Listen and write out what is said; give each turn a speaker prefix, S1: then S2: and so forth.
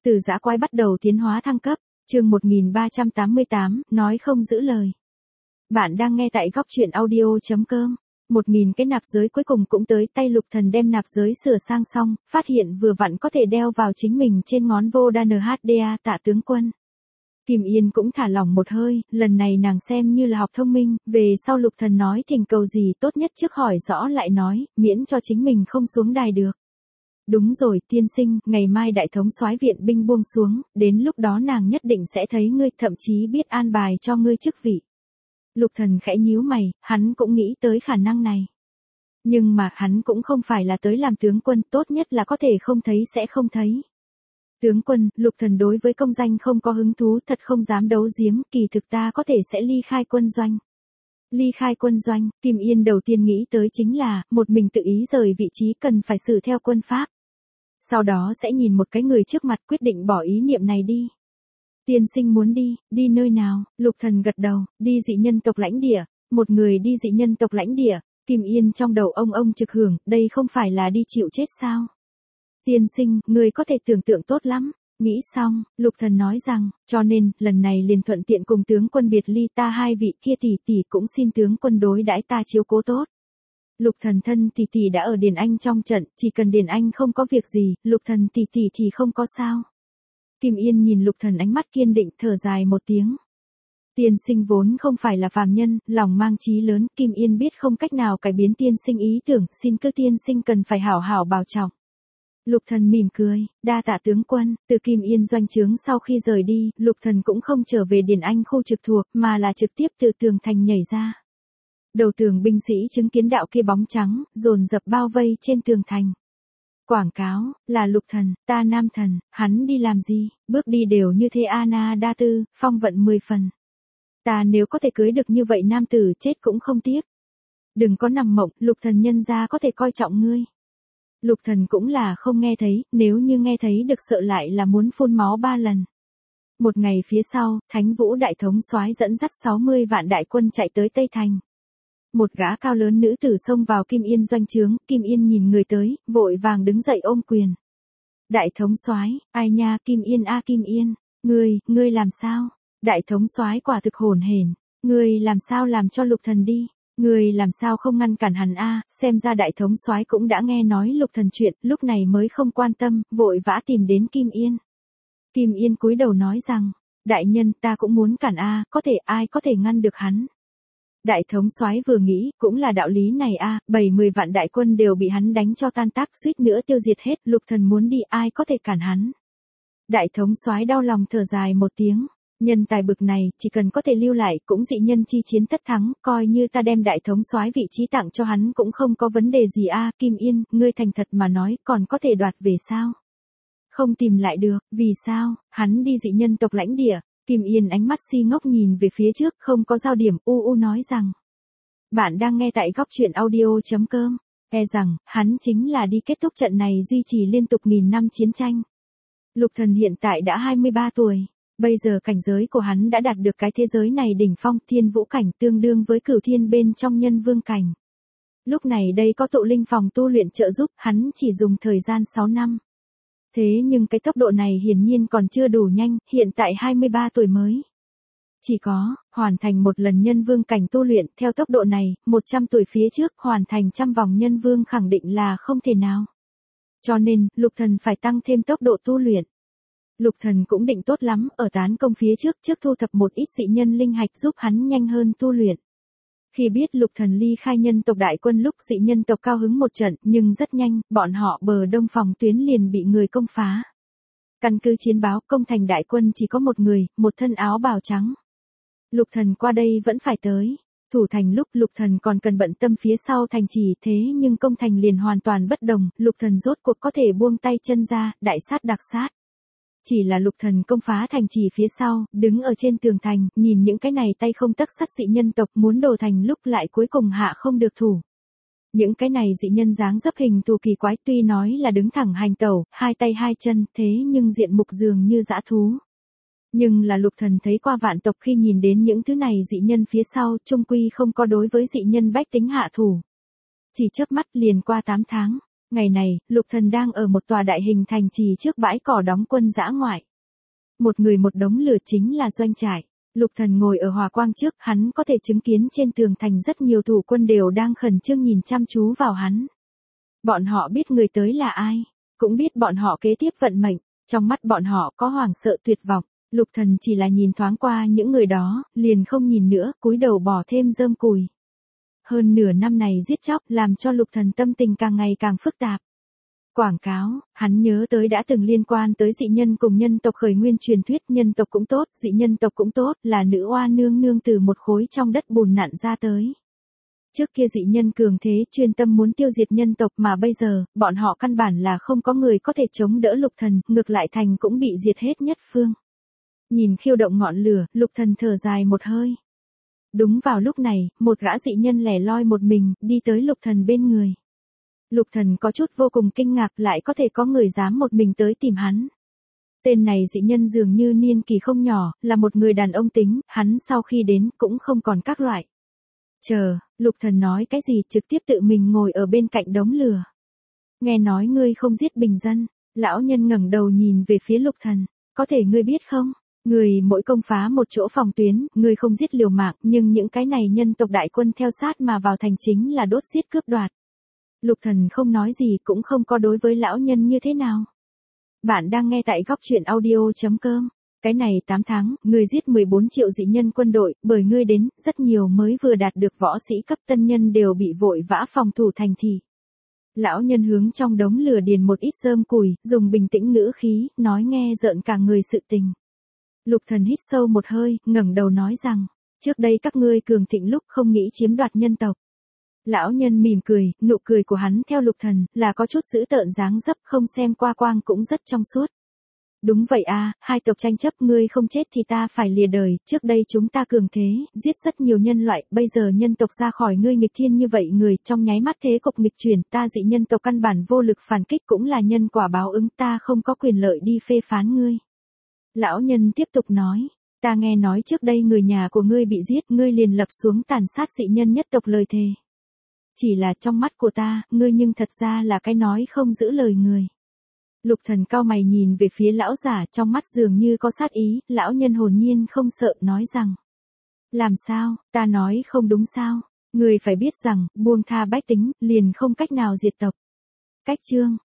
S1: Từ dã quái bắt đầu tiến hóa thăng cấp, chương 1388, nói không giữ lời. Bạn đang nghe tại góc truyện audio.com. 1000 cái nạp giới cuối cùng cũng tới tay. Lục Thần đem nạp giới sửa sang xong, phát hiện vừa vặn có thể đeo vào chính mình trên ngón vô đa NHDA Tạ tướng quân. Kim Yên cũng thả lỏng một hơi, lần này nàng xem như là học thông minh, về sau Lục Thần nói thỉnh cầu gì tốt nhất trước hỏi rõ lại nói, miễn cho chính mình không xuống đài được. Đúng rồi, tiên sinh, ngày mai đại thống soái viện binh buông xuống, đến lúc đó nàng nhất định sẽ thấy ngươi, thậm chí biết an bài cho ngươi chức vị. Lục Thần khẽ nhíu mày, hắn cũng nghĩ tới khả năng này. Nhưng mà hắn cũng không phải là tới làm tướng quân, tốt nhất là có thể không thấy sẽ không thấy. Tướng quân, Lục Thần đối với công danh không có hứng thú, thật không dám đấu giếm, kỳ thực ta có thể sẽ ly khai quân doanh. Ly khai quân doanh, Kim Yên đầu tiên nghĩ tới chính là, một mình tự ý rời vị trí cần phải xử theo quân pháp. Sau đó sẽ nhìn một cái người trước mặt quyết định bỏ ý niệm này đi. Tiên sinh muốn đi nơi nào? Lục Thần gật đầu, đi dị nhân tộc lãnh địa. Một người đi dị nhân tộc lãnh địa, Kim Yên trong đầu ông trực hưởng, đây không phải là đi chịu chết sao? Tiên sinh, người có thể tưởng tượng tốt lắm. Nghĩ xong, Lục Thần nói rằng, cho nên, lần này liền thuận tiện cùng tướng quân biệt ly, ta hai vị kia tỷ tỷ cũng xin tướng quân đối đãi ta chiếu cố tốt. Lục Thần thân tỷ tỷ đã ở Điền Anh trong trận, chỉ cần Điền Anh không có việc gì, Lục Thần tỷ tỷ thì không có sao. Kim Yên nhìn Lục Thần ánh mắt kiên định, thở dài một tiếng. Tiên sinh vốn không phải là phàm nhân, lòng mang chí lớn, Kim Yên biết không cách nào cải biến tiên sinh ý tưởng, xin cứ tiên sinh cần phải hảo hảo bảo trọng. Lục Thần mỉm cười, đa tạ tướng quân. Từ Kim Yên doanh trướng sau khi rời đi, Lục Thần cũng không trở về Điền Anh khu trực thuộc, mà là trực tiếp từ tường thành nhảy ra. Đầu tường binh sĩ chứng kiến đạo kia bóng trắng, dồn dập bao vây trên tường thành. Quảng cáo, là Lục Thần, ta nam thần, hắn đi làm gì, bước đi đều như thế Ana đa tư, phong vận 10 phần. Ta nếu có thể cưới được như vậy nam tử chết cũng không tiếc. Đừng có nằm mộng, Lục Thần nhân gia có thể coi trọng ngươi. Lục Thần cũng là không nghe thấy, nếu như nghe thấy được sợ lại là muốn phun máu 3 lần. Một ngày phía sau, Thánh Vũ đại thống soái dẫn dắt 60 vạn đại quân chạy tới Tây Thành. Một gã cao lớn nữ tử xông vào Kim Yên doanh trướng, Kim Yên nhìn người tới, vội vàng đứng dậy ôm quyền. Đại thống soái, ai nha, Kim Yên a Kim Yên, ngươi làm sao? Đại thống soái quả thực hồn hển, ngươi làm sao làm cho Lục Thần đi? Ngươi làm sao không ngăn cản hắn a? Xem ra đại thống soái cũng đã nghe nói Lục Thần chuyện, lúc này mới không quan tâm, vội vã tìm đến Kim Yên. Kim Yên cúi đầu nói rằng, đại nhân ta cũng muốn cản a, có thể ai có thể ngăn được hắn? Đại thống soái vừa nghĩ, cũng là đạo lý này a, 70 vạn đại quân đều bị hắn đánh cho tan tác, suýt nữa tiêu diệt hết, Lục Thần muốn đi ai có thể cản hắn? Đại thống soái đau lòng thở dài một tiếng, nhân tài bực này, chỉ cần có thể lưu lại, cũng dị nhân chi chiến tất thắng, coi như ta đem đại thống soái vị trí tặng cho hắn cũng không có vấn đề gì a. Kim Yên, ngươi thành thật mà nói, còn có thể đoạt về sao? Không tìm lại được, vì sao? Hắn đi dị nhân tộc lãnh địa. Kim Yên ánh mắt si ngốc nhìn về phía trước, không có giao điểm, nói rằng. Bạn đang nghe tại góc truyện audio.com. Rằng, hắn chính là đi kết thúc trận này duy trì liên tục 1000 năm chiến tranh. Lục Thần hiện tại đã 23 tuổi. Bây giờ cảnh giới của hắn đã đạt được cái thế giới này đỉnh phong, thiên vũ cảnh, tương đương với cửu thiên bên trong nhân vương cảnh. Lúc này đây có tụ linh phòng tu luyện trợ giúp, hắn chỉ dùng thời gian 6 năm. Thế nhưng cái tốc độ này hiển nhiên còn chưa đủ nhanh, hiện tại 23 tuổi mới. Chỉ có, hoàn thành một lần nhân vương cảnh tu luyện, theo tốc độ này, 100 tuổi phía trước, hoàn thành trăm vòng nhân vương khẳng định là không thể nào. Cho nên, Lục Thần phải tăng thêm tốc độ tu luyện. Lục Thần cũng định tốt lắm, ở tán công phía trước thu thập một ít dị nhân linh hạch giúp hắn nhanh hơn tu luyện. Khi biết Lục Thần ly khai nhân tộc đại quân lúc dị nhân tộc cao hứng một trận, nhưng rất nhanh, bọn họ bờ đông phòng tuyến liền bị người công phá. Căn cứ chiến báo, công thành đại quân chỉ có một người, một thân áo bào trắng. Lục Thần qua đây vẫn phải tới. Thủ thành lúc Lục Thần còn cần bận tâm phía sau thành trì, thế nhưng công thành liền hoàn toàn bất đồng, Lục Thần rốt cuộc có thể buông tay chân ra, đại sát đặc sát. Chỉ là Lục Thần công phá thành trì phía sau, đứng ở trên tường thành, nhìn những cái này tay không tấc sắt dị nhân tộc muốn đổ thành lúc lại cuối cùng hạ không được thủ. Những cái này dị nhân dáng dấp hình thù kỳ quái, tuy nói là đứng thẳng hành tẩu, hai tay hai chân, thế nhưng diện mục dường như dã thú. Nhưng là Lục Thần thấy qua vạn tộc, khi nhìn đến những thứ này dị nhân phía sau, chung quy không có đối với dị nhân bách tính hạ thủ. Chỉ chớp mắt liền qua 8 tháng. Ngày này, Lục Thần đang ở một tòa đại hình thành trì trước bãi cỏ đóng quân dã ngoại. Một người một đống lửa chính là doanh trại. Lục Thần ngồi ở hỏa quang trước, hắn có thể chứng kiến trên tường thành rất nhiều thủ quân đều đang khẩn trương nhìn chăm chú vào hắn. Bọn họ biết người tới là ai, cũng biết bọn họ kế tiếp vận mệnh, trong mắt bọn họ có hoảng sợ tuyệt vọng. Lục Thần chỉ là nhìn thoáng qua những người đó, liền không nhìn nữa, cúi đầu bỏ thêm rơm cùi. Hơn nửa năm này giết chóc làm cho Lục Thần tâm tình càng ngày càng phức tạp. Quảng cáo, hắn nhớ tới đã từng liên quan tới dị nhân cùng nhân tộc khởi nguyên truyền thuyết, nhân tộc cũng tốt, dị nhân tộc cũng tốt, là nữ oa nương nương từ một khối trong đất bùn nặn ra tới. Trước kia dị nhân cường thế chuyên tâm muốn tiêu diệt nhân tộc mà bây giờ, bọn họ căn bản là không có người có thể chống đỡ Lục Thần, ngược lại thành cũng bị diệt hết nhất phương. Nhìn khiêu động ngọn lửa, Lục Thần thở dài một hơi. Đúng vào lúc này, một gã dị nhân lẻ loi một mình, đi tới Lục Thần bên người. Lục Thần có chút vô cùng kinh ngạc, lại có thể có người dám một mình tới tìm hắn. Tên này dị nhân dường như niên kỳ không nhỏ, là một người đàn ông tính, hắn sau khi đến cũng không còn các loại. Chờ, Lục Thần nói cái gì, trực tiếp tự mình ngồi ở bên cạnh đống lửa. Nghe nói ngươi không giết bình dân, lão nhân ngẩng đầu nhìn về phía Lục Thần, có thể ngươi biết không? Người mỗi công phá một chỗ phòng tuyến, người không giết liều mạng, nhưng những cái này nhân tộc đại quân theo sát mà vào thành chính là đốt giết cướp đoạt. Lục Thần không nói gì cũng không có đối với lão nhân như thế nào. Bạn đang nghe tại góc truyện audio.com. Cái này 8 tháng, người giết 14 triệu dị nhân quân đội, bởi ngươi đến, rất nhiều mới vừa đạt được võ sĩ cấp tân nhân đều bị vội vã phòng thủ thành thị. Lão nhân hướng trong đống lửa điền một ít rơm củi, dùng bình tĩnh ngữ khí, nói nghe rợn cả người sự tình. Lục Thần hít sâu một hơi, ngẩng đầu nói rằng, trước đây các ngươi cường thịnh lúc không nghĩ chiếm đoạt nhân tộc. Lão nhân mỉm cười, nụ cười của hắn theo Lục Thần, là có chút dữ tợn dáng dấp, không xem qua quang cũng rất trong suốt. Đúng vậy à, hai tộc tranh chấp, ngươi không chết thì ta phải lìa đời, trước đây chúng ta cường thế, giết rất nhiều nhân loại, bây giờ nhân tộc ra khỏi ngươi nghịch thiên như vậy người, trong nháy mắt thế cục nghịch chuyển, ta dị nhân tộc căn bản vô lực phản kích cũng là nhân quả báo ứng, ta không có quyền lợi đi phê phán ngươi. Lão nhân tiếp tục nói, ta nghe nói trước đây người nhà của ngươi bị giết, ngươi liền lập xuống tàn sát dị nhân nhất tộc lời thề. Chỉ là trong mắt của ta, ngươi nhưng thật ra là cái nói không giữ lời người. Lục Thần cau mày nhìn về phía lão giả, trong mắt dường như có sát ý, lão nhân hồn nhiên không sợ nói rằng. Làm sao, ta nói không đúng sao, ngươi phải biết rằng, buông tha bách tính, liền không cách nào diệt tộc. Cách chương.